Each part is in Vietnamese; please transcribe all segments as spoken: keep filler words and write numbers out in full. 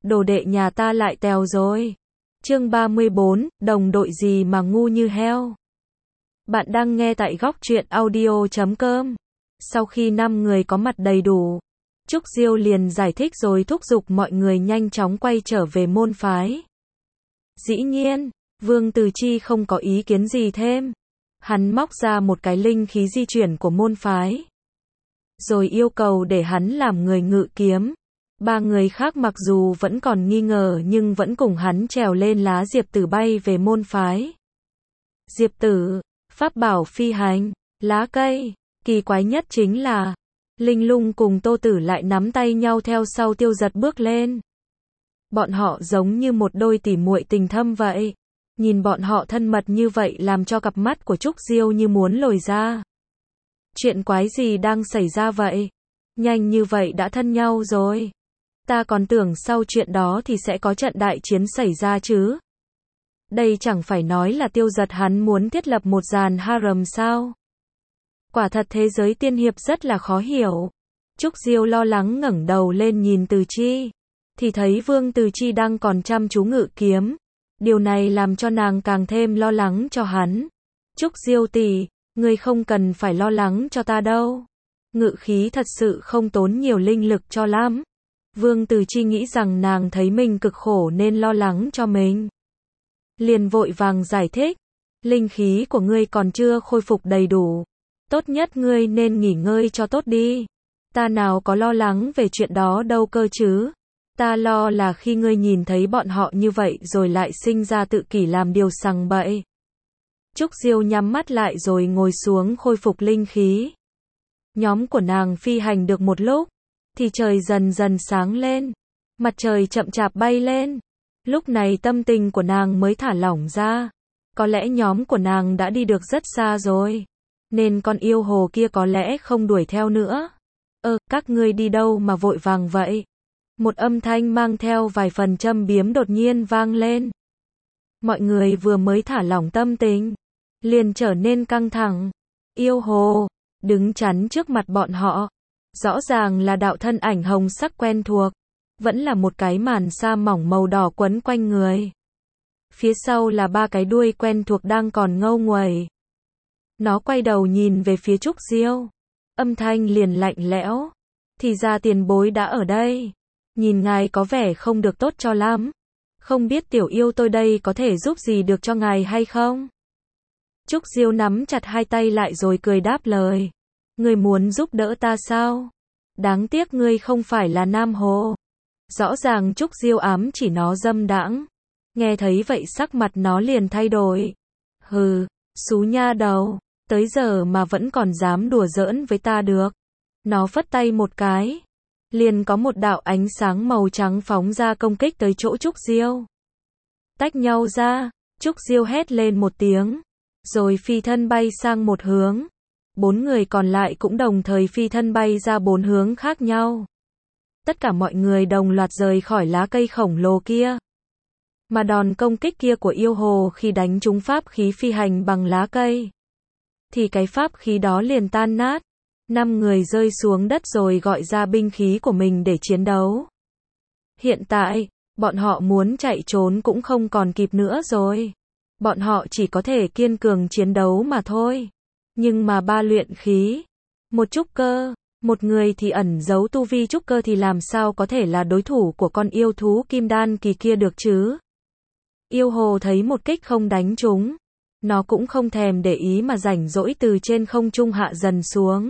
đồ đệ nhà ta lại tèo rồi. Chương ba mươi bốn, đồng đội gì mà ngu như heo. Bạn đang nghe tại góc truyện audio chấm com. Sau khi năm người có mặt đầy đủ, Trúc Diêu liền giải thích rồi thúc giục mọi người nhanh chóng quay trở về môn phái. Dĩ nhiên, Vương Từ Chi không có ý kiến gì thêm. Hắn móc ra một cái linh khí di chuyển của môn phái, rồi yêu cầu để hắn làm người ngự kiếm. Ba người khác mặc dù vẫn còn nghi ngờ nhưng vẫn cùng hắn trèo lên lá diệp tử bay về môn phái. Diệp tử, pháp bảo phi hành, lá cây, kỳ quái nhất chính là Linh Lung cùng Tô Tử lại nắm tay nhau theo sau Tiêu Giật bước lên. Bọn họ giống như một đôi tỉ muội tình thâm vậy. Nhìn bọn họ thân mật như vậy làm cho cặp mắt của Trúc Diêu như muốn lồi ra. Chuyện quái gì đang xảy ra vậy? Nhanh như vậy đã thân nhau rồi. Ta còn tưởng sau chuyện đó thì sẽ có trận đại chiến xảy ra chứ. Đây chẳng phải nói là Tiêu Giật hắn muốn thiết lập một dàn harem sao? Quả thật thế giới tiên hiệp rất là khó hiểu. Trúc Diêu lo lắng ngẩng đầu lên nhìn Từ Chi, thì thấy Vương Từ Chi đang còn chăm chú ngự kiếm. Điều này làm cho nàng càng thêm lo lắng cho hắn. Trúc Diêu tỷ, ngươi không cần phải lo lắng cho ta đâu. Ngự khí thật sự không tốn nhiều linh lực cho lắm. Vương Từ Chi nghĩ rằng nàng thấy mình cực khổ nên lo lắng cho mình. Liền vội vàng giải thích. Linh khí của ngươi còn chưa khôi phục đầy đủ. Tốt nhất ngươi nên nghỉ ngơi cho tốt đi. Ta nào có lo lắng về chuyện đó đâu cơ chứ. Ta lo là khi ngươi nhìn thấy bọn họ như vậy rồi lại sinh ra tự kỷ làm điều sằng bậy. Trúc Diêu nhắm mắt lại rồi ngồi xuống khôi phục linh khí. Nhóm của nàng phi hành được một lúc, thì trời dần dần sáng lên. Mặt trời chậm chạp bay lên. Lúc này tâm tình của nàng mới thả lỏng ra. Có lẽ nhóm của nàng đã đi được rất xa rồi. Nên con yêu hồ kia có lẽ không đuổi theo nữa. Ơ, các ngươi đi đâu mà vội vàng vậy? Một âm thanh mang theo vài phần châm biếm đột nhiên vang lên. Mọi người vừa mới thả lỏng tâm tình, liền trở nên căng thẳng. Yêu hồ, đứng chắn trước mặt bọn họ. Rõ ràng là đạo thân ảnh hồng sắc quen thuộc. Vẫn là một cái màn sa mỏng màu đỏ quấn quanh người. Phía sau là ba cái đuôi quen thuộc đang còn ngâu nguẩy. Nó quay đầu nhìn về phía Trúc Diêu. Âm thanh liền lạnh lẽo. Thì ra tiền bối đã ở đây. Nhìn ngài có vẻ không được tốt cho lắm. Không biết tiểu yêu tôi đây có thể giúp gì được cho ngài hay không? Trúc Diêu nắm chặt hai tay lại rồi cười đáp lời. Ngươi muốn giúp đỡ ta sao? Đáng tiếc ngươi không phải là Nam Hồ. Rõ ràng Trúc Diêu ám chỉ nó dâm đãng. Nghe thấy vậy sắc mặt nó liền thay đổi. Hừ, xú nha đầu, tới giờ mà vẫn còn dám đùa giỡn với ta được. Nó phất tay một cái. Liền có một đạo ánh sáng màu trắng phóng ra công kích tới chỗ Trúc Diêu. Tách nhau ra, Trúc Diêu hét lên một tiếng, rồi phi thân bay sang một hướng. Bốn người còn lại cũng đồng thời phi thân bay ra bốn hướng khác nhau. Tất cả mọi người đồng loạt rời khỏi lá cây khổng lồ kia. Mà đòn công kích kia của yêu hồ khi đánh trúng pháp khí phi hành bằng lá cây, thì cái pháp khí đó liền tan nát. Năm người rơi xuống đất rồi gọi ra binh khí của mình để chiến đấu. Hiện tại, bọn họ muốn chạy trốn cũng không còn kịp nữa rồi. Bọn họ chỉ có thể kiên cường chiến đấu mà thôi. Nhưng mà ba luyện khí, một trúc cơ, một người thì ẩn giấu tu vi trúc cơ thì làm sao có thể là đối thủ của con yêu thú kim đan kỳ kia được chứ? Yêu hồ thấy một kích không đánh trúng. Nó cũng không thèm để ý mà rảnh rỗi từ trên không trung hạ dần xuống.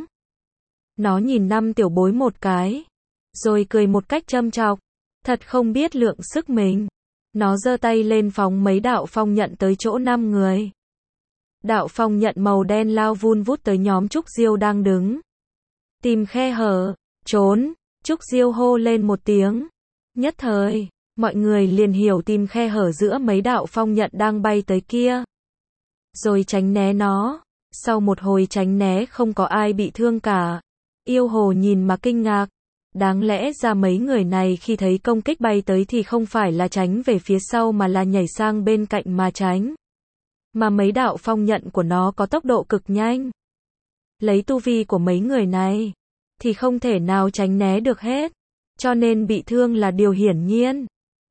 Nó nhìn năm tiểu bối một cái, rồi cười một cách châm chọc, thật không biết lượng sức mình. Nó giơ tay lên phóng mấy đạo phong nhận tới chỗ năm người. Đạo phong nhận màu đen lao vun vút tới nhóm Trúc Diêu đang đứng. Tìm khe hở, trốn, Trúc Diêu hô lên một tiếng. Nhất thời, mọi người liền hiểu tìm khe hở giữa mấy đạo phong nhận đang bay tới kia. Rồi tránh né nó. Sau một hồi tránh né không có ai bị thương cả. Yêu hồ nhìn mà kinh ngạc. Đáng lẽ ra mấy người này khi thấy công kích bay tới thì không phải là tránh về phía sau mà là nhảy sang bên cạnh mà tránh. Mà mấy đạo phong nhận của nó có tốc độ cực nhanh. Lấy tu vi của mấy người này, thì không thể nào tránh né được hết. Cho nên bị thương là điều hiển nhiên.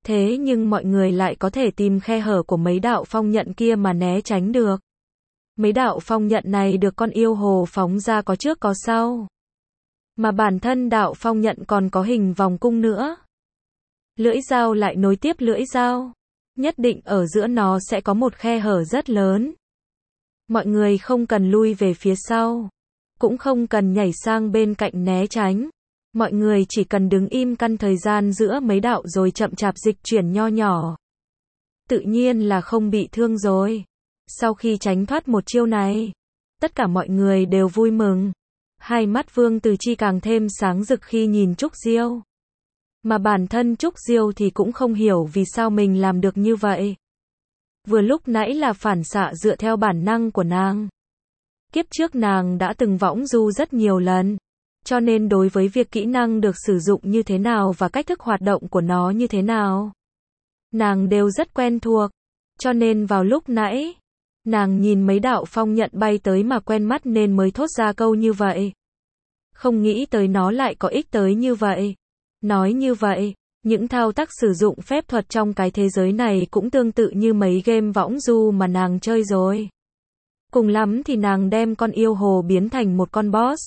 Thế nhưng mọi người lại có thể tìm khe hở của mấy đạo phong nhận kia mà né tránh được. Mấy đạo phong nhận này được con yêu hồ phóng ra có trước có sau. Mà bản thân đạo phong nhận còn có hình vòng cung nữa. Lưỡi dao lại nối tiếp lưỡi dao. Nhất định ở giữa nó sẽ có một khe hở rất lớn. Mọi người không cần lui về phía sau. Cũng không cần nhảy sang bên cạnh né tránh. Mọi người chỉ cần đứng im căn thời gian giữa mấy đạo rồi chậm chạp dịch chuyển nho nhỏ. Tự nhiên là không bị thương rồi. Sau khi tránh thoát một chiêu này, tất cả mọi người đều vui mừng. Hai mắt Vương Từ Chi càng thêm sáng rực khi nhìn Trúc Diêu. Mà bản thân Trúc Diêu thì cũng không hiểu vì sao mình làm được như vậy. Vừa lúc nãy là phản xạ dựa theo bản năng của nàng. Kiếp trước nàng đã từng võng du rất nhiều lần. Cho nên đối với việc kỹ năng được sử dụng như thế nào và cách thức hoạt động của nó như thế nào, nàng đều rất quen thuộc. Cho nên vào lúc nãy, nàng nhìn mấy đạo phong nhận bay tới mà quen mắt nên mới thốt ra câu như vậy. Không nghĩ tới nó lại có ích tới như vậy. Nói như vậy, những thao tác sử dụng phép thuật trong cái thế giới này cũng tương tự như mấy game võng du mà nàng chơi rồi. Cùng lắm thì nàng đem con yêu hồ biến thành một con boss.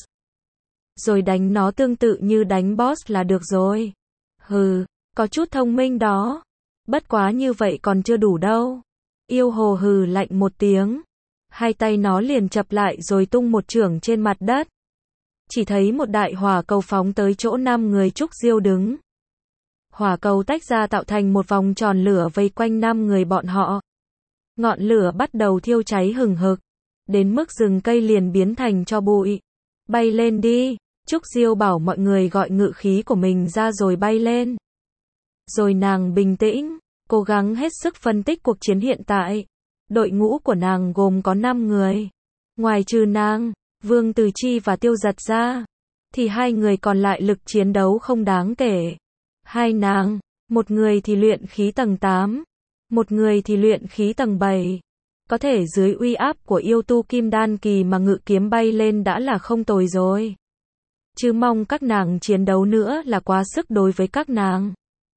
Rồi đánh nó tương tự như đánh boss là được rồi. Hừ, có chút thông minh đó. Bất quá như vậy còn chưa đủ đâu. Yêu hồ hừ lạnh một tiếng. Hai tay nó liền chập lại rồi tung một chưởng trên mặt đất. Chỉ thấy một đại hỏa cầu phóng tới chỗ năm người Trúc Diêu đứng. Hỏa cầu tách ra tạo thành một vòng tròn lửa vây quanh năm người bọn họ. Ngọn lửa bắt đầu thiêu cháy hừng hực. Đến mức rừng cây liền biến thành tro bụi. Bay lên đi. Trúc Diêu bảo mọi người gọi ngự khí của mình ra rồi bay lên. Rồi nàng bình tĩnh, cố gắng hết sức phân tích cuộc chiến hiện tại. Đội ngũ của nàng gồm có năm người. Ngoài trừ nàng, Vương Từ Chi và Tiêu Giật ra, thì hai người còn lại lực chiến đấu không đáng kể. Hai nàng, một người thì luyện khí tầng tám, một người thì luyện khí tầng bảy. Có thể dưới uy áp của yêu tu kim đan kỳ mà ngự kiếm bay lên đã là không tồi rồi. Chứ mong các nàng chiến đấu nữa là quá sức đối với các nàng.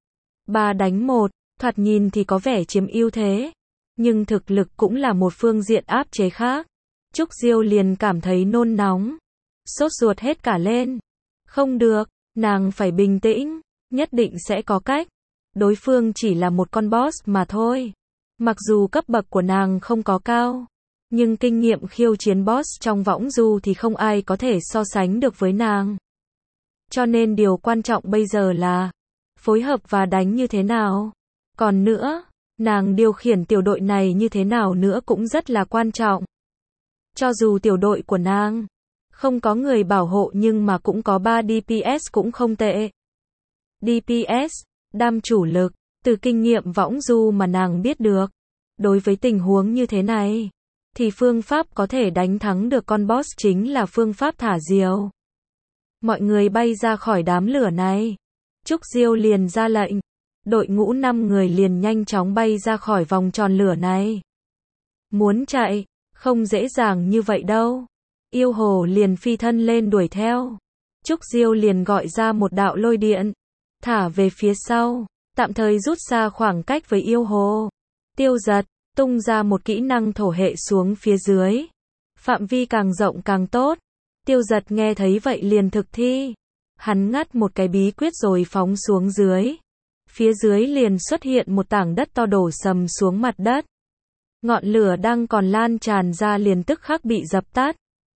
Ba đánh một, thoạt nhìn thì có vẻ chiếm ưu thế. Nhưng thực lực cũng là một phương diện áp chế khác. Trúc Diêu liền cảm thấy nôn nóng. Sốt ruột hết cả lên. Không được, nàng phải bình tĩnh. Nhất định sẽ có cách. Đối phương chỉ là một con boss mà thôi. Mặc dù cấp bậc của nàng không có cao. Nhưng kinh nghiệm khiêu chiến boss trong võng du thì không ai có thể so sánh được với nàng. Cho nên điều quan trọng bây giờ là phối hợp và đánh như thế nào. Còn nữa, nàng điều khiển tiểu đội này như thế nào nữa cũng rất là quan trọng. Cho dù tiểu đội của nàng không có người bảo hộ nhưng mà cũng có ba đê pê ét cũng không tệ. đê pê ét, đam chủ lực, từ kinh nghiệm võng du mà nàng biết được. Đối với tình huống như thế này, thì phương pháp có thể đánh thắng được con boss chính là phương pháp thả diều. Mọi người bay ra khỏi đám lửa này. Trúc Diêu liền ra lệnh. Đội ngũ năm người liền nhanh chóng bay ra khỏi vòng tròn lửa này. Muốn chạy, không dễ dàng như vậy đâu. Yêu hồ liền phi thân lên đuổi theo. Trúc Diêu liền gọi ra một đạo lôi điện. Thả về phía sau, tạm thời rút xa khoảng cách với yêu hồ. Tiêu Giật tung ra một kỹ năng thổ hệ xuống phía dưới. Phạm vi càng rộng càng tốt. Tiêu Giật nghe thấy vậy liền thực thi. Hắn ngắt một cái bí quyết rồi phóng xuống dưới. Phía dưới liền xuất hiện một tảng đất to đổ sầm xuống mặt đất. Ngọn lửa đang còn lan tràn ra liền tức khắc bị dập tắt.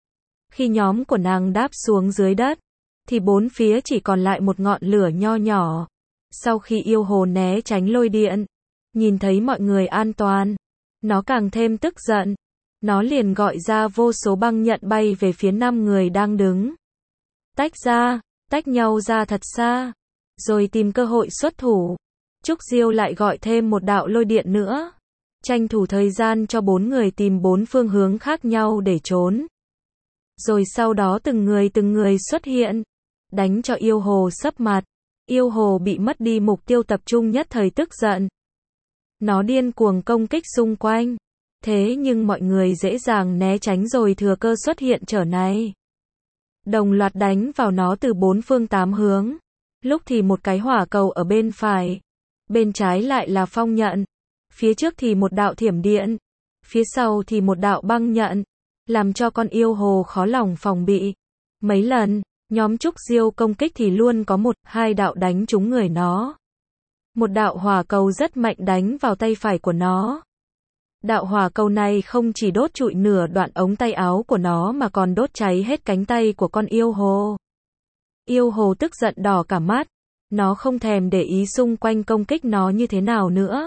Khi nhóm của nàng đáp xuống dưới đất, thì bốn phía chỉ còn lại một ngọn lửa nho nhỏ. Sau khi yêu hồ né tránh lôi điện, nhìn thấy mọi người an toàn, nó càng thêm tức giận. Nó liền gọi ra vô số băng nhận bay về phía năm người đang đứng. Tách ra, tách nhau ra thật xa, rồi tìm cơ hội xuất thủ. Trúc Diêu lại gọi thêm một đạo lôi điện nữa. Tranh thủ thời gian cho bốn người tìm bốn phương hướng khác nhau để trốn. Rồi sau đó từng người từng người xuất hiện. Đánh cho yêu hồ sấp mặt. Yêu hồ bị mất đi mục tiêu tập trung nhất thời tức giận. Nó điên cuồng công kích xung quanh. Thế nhưng mọi người dễ dàng né tránh rồi thừa cơ xuất hiện trở này. Đồng loạt đánh vào nó từ bốn phương tám hướng. Lúc thì một cái hỏa cầu ở bên phải. bên trái lại là phong nhận, phía trước thì một đạo thiểm điện, phía sau thì một đạo băng nhận, làm cho con yêu hồ khó lòng phòng bị. Mấy lần, nhóm Trúc Diêu công kích thì luôn có một, hai đạo đánh trúng người nó. Một đạo hỏa cầu rất mạnh đánh vào tay phải của nó. Đạo hỏa cầu này không chỉ đốt trụi nửa đoạn ống tay áo của nó mà còn đốt cháy hết cánh tay của con yêu hồ. Yêu hồ tức giận đỏ cả mắt, nó không thèm để ý xung quanh công kích nó như thế nào nữa.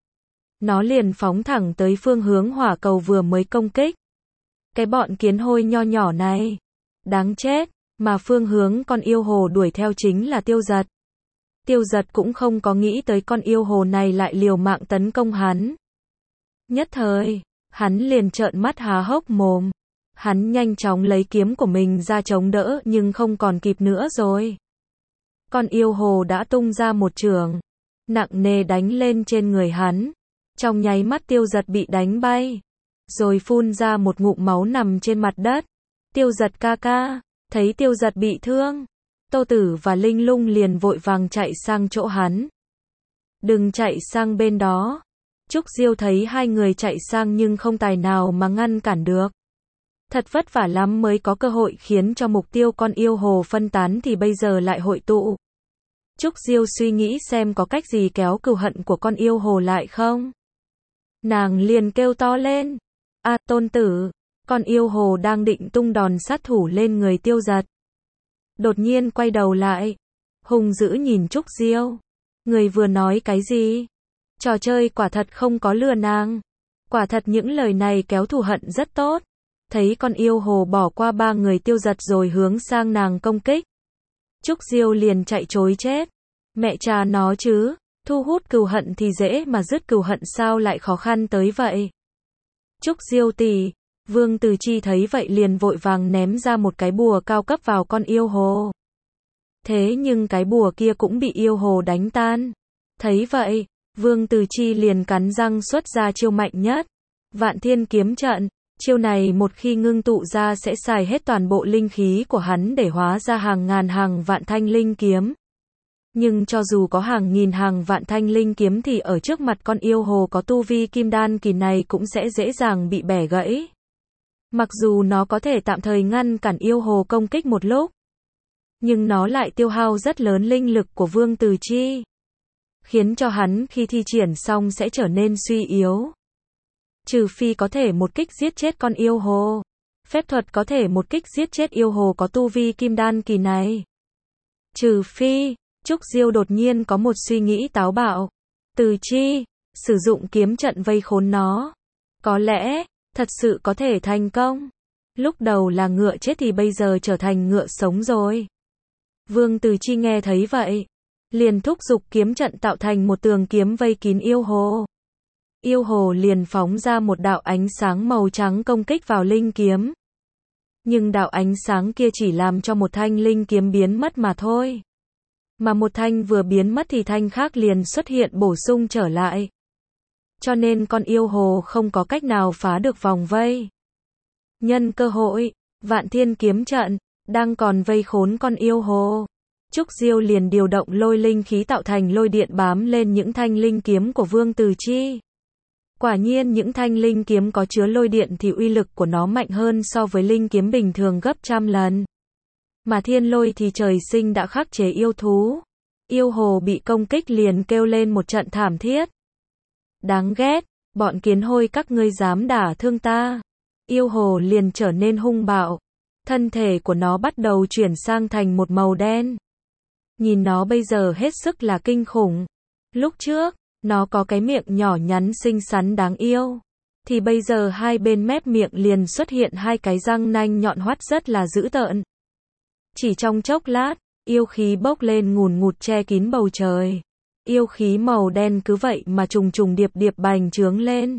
Nó liền phóng thẳng tới phương hướng hỏa cầu vừa mới công kích. Cái bọn kiến hôi nho nhỏ này, đáng chết, mà phương hướng con yêu hồ đuổi theo chính là Tiêu Giật. Tiêu Giật cũng không có nghĩ tới con yêu hồ này lại liều mạng tấn công hắn. Nhất thời, hắn liền trợn mắt há hốc mồm. Hắn nhanh chóng lấy kiếm của mình ra chống đỡ nhưng không còn kịp nữa rồi. Con yêu hồ đã tung ra một chưởng, nặng nề đánh lên trên người hắn. Trong nháy mắt Tiêu Giật bị đánh bay, rồi phun ra một ngụm máu nằm trên mặt đất. Tiêu Giật ca ca, thấy Tiêu Giật bị thương, Tô Tử và Linh Lung liền vội vàng chạy sang chỗ hắn. Đừng chạy sang bên đó. Trúc Diêu thấy hai người chạy sang nhưng không tài nào mà ngăn cản được. Thật vất vả lắm mới có cơ hội khiến cho mục tiêu con yêu hồ phân tán thì bây giờ lại hội tụ. Trúc Diêu suy nghĩ xem có cách gì kéo cừu hận của con yêu hồ lại không. Nàng liền kêu to lên. A Tôn Tử, con yêu hồ đang định tung đòn sát thủ lên người Tiêu Giật. Đột nhiên quay đầu lại, hung dữ nhìn Trúc Diêu. Người vừa nói cái gì? Trò chơi quả thật không có lừa nàng. Quả thật những lời này kéo thù hận rất tốt. Thấy con yêu hồ bỏ qua ba người Tiêu Giật rồi hướng sang nàng công kích. Trúc Diêu liền chạy trối chết. Mẹ cha nó chứ, thu hút cừu hận thì dễ mà dứt cừu hận sao lại khó khăn tới vậy. Trúc Diêu tỷ, Vương Từ Chi thấy vậy liền vội vàng ném ra một cái bùa cao cấp vào con yêu hồ. Thế nhưng cái bùa kia cũng bị yêu hồ đánh tan. Thấy vậy, Vương Từ Chi liền cắn răng xuất ra chiêu mạnh nhất. Vạn Thiên Kiếm Trận. Chiêu này một khi ngưng tụ ra sẽ xài hết toàn bộ linh khí của hắn để hóa ra hàng ngàn hàng vạn thanh linh kiếm. Nhưng cho dù có hàng nghìn hàng vạn thanh linh kiếm thì ở trước mặt con yêu hồ có tu vi kim đan kỳ này cũng sẽ dễ dàng bị bẻ gãy. Mặc dù nó có thể tạm thời ngăn cản yêu hồ công kích một lúc, nhưng nó lại tiêu hao rất lớn linh lực của Vương Từ Chi, khiến cho hắn khi thi triển xong sẽ trở nên suy yếu. Trừ phi có thể một kích giết chết con yêu hồ. Phép thuật có thể một kích giết chết yêu hồ có tu vi kim đan kỳ này. Trừ phi, Trúc Diêu đột nhiên có một suy nghĩ táo bạo. Từ Chi, sử dụng kiếm trận vây khốn nó. Có lẽ, thật sự có thể thành công. Lúc đầu là ngựa chết thì bây giờ trở thành ngựa sống rồi. Vương Từ Chi nghe thấy vậy, liền thúc giục kiếm trận tạo thành một tường kiếm vây kín yêu hồ. Yêu hồ liền phóng ra một đạo ánh sáng màu trắng công kích vào linh kiếm. Nhưng đạo ánh sáng kia chỉ làm cho một thanh linh kiếm biến mất mà thôi. Mà một thanh vừa biến mất thì thanh khác liền xuất hiện bổ sung trở lại. Cho nên con yêu hồ không có cách nào phá được vòng vây. Nhân cơ hội, Vạn Thiên Kiếm Trận đang còn vây khốn con yêu hồ. Trúc Diêu liền điều động lôi linh khí tạo thành lôi điện bám lên những thanh linh kiếm của Vương Từ Chi. Quả nhiên những thanh linh kiếm có chứa lôi điện thì uy lực của nó mạnh hơn so với linh kiếm bình thường gấp trăm lần. Mà thiên lôi thì trời sinh đã khắc chế yêu thú. Yêu hồ bị công kích liền kêu lên một trận thảm thiết. Đáng ghét, bọn kiến hôi các ngươi dám đả thương ta. Yêu hồ liền trở nên hung bạo. Thân thể của nó bắt đầu chuyển sang thành một màu đen. Nhìn nó bây giờ hết sức là kinh khủng. Lúc trước, nó có cái miệng nhỏ nhắn xinh xắn đáng yêu. Thì bây giờ hai bên mép miệng liền xuất hiện hai cái răng nanh nhọn hoắt rất là dữ tợn. Chỉ trong chốc lát, yêu khí bốc lên ngùn ngụt che kín bầu trời. Yêu khí màu đen cứ vậy mà trùng trùng điệp điệp bành trướng lên.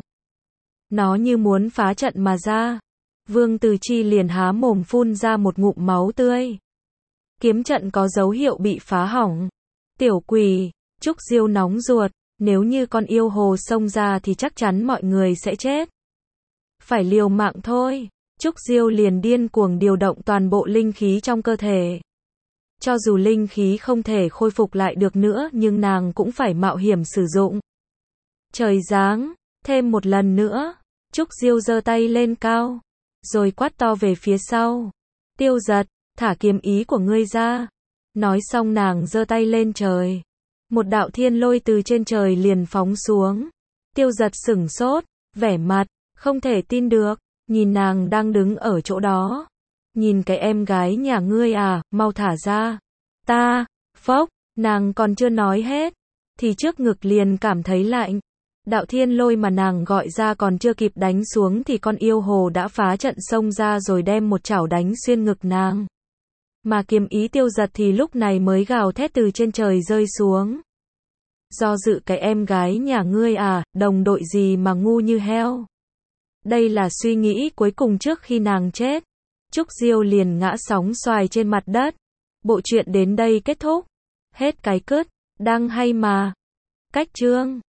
Nó như muốn phá trận mà ra. Vương Từ Chi liền há mồm phun ra một ngụm máu tươi. Kiếm trận có dấu hiệu bị phá hỏng. Tiểu quỷ, Trúc Diêu nóng ruột. Nếu như con yêu hồ xông ra thì chắc chắn mọi người sẽ chết. Phải liều mạng thôi. Trúc Diêu liền điên cuồng điều động toàn bộ linh khí trong cơ thể. Cho dù linh khí không thể khôi phục lại được nữa nhưng nàng cũng phải mạo hiểm sử dụng. Trời giáng, thêm một lần nữa. Trúc Diêu giơ tay lên cao, rồi quát to về phía sau. Tiêu Giật, thả kiếm ý của ngươi ra. Nói xong nàng giơ tay lên trời. Một đạo thiên lôi từ trên trời liền phóng xuống. Tiêu Giật sửng sốt, vẻ mặt không thể tin được, nhìn nàng đang đứng ở chỗ đó. Nhìn cái em gái nhà ngươi à, mau thả ra. Ta, phốc, nàng còn chưa nói hết, thì trước ngực liền cảm thấy lạnh. Đạo thiên lôi mà nàng gọi ra còn chưa kịp đánh xuống thì con yêu hồ đã phá trận xông ra rồi đem một chảo đánh xuyên ngực nàng. Mà kiếm ý Tiêu Giật thì lúc này mới gào thét từ trên trời rơi xuống. Do dự cái em gái nhà ngươi à, đồng đội gì mà ngu như heo. Đây là suy nghĩ cuối cùng trước khi nàng chết. Trúc Diêu liền ngã sóng xoài trên mặt đất. Bộ truyện đến đây kết thúc. Hết cái cứt, đang hay mà. Cách chương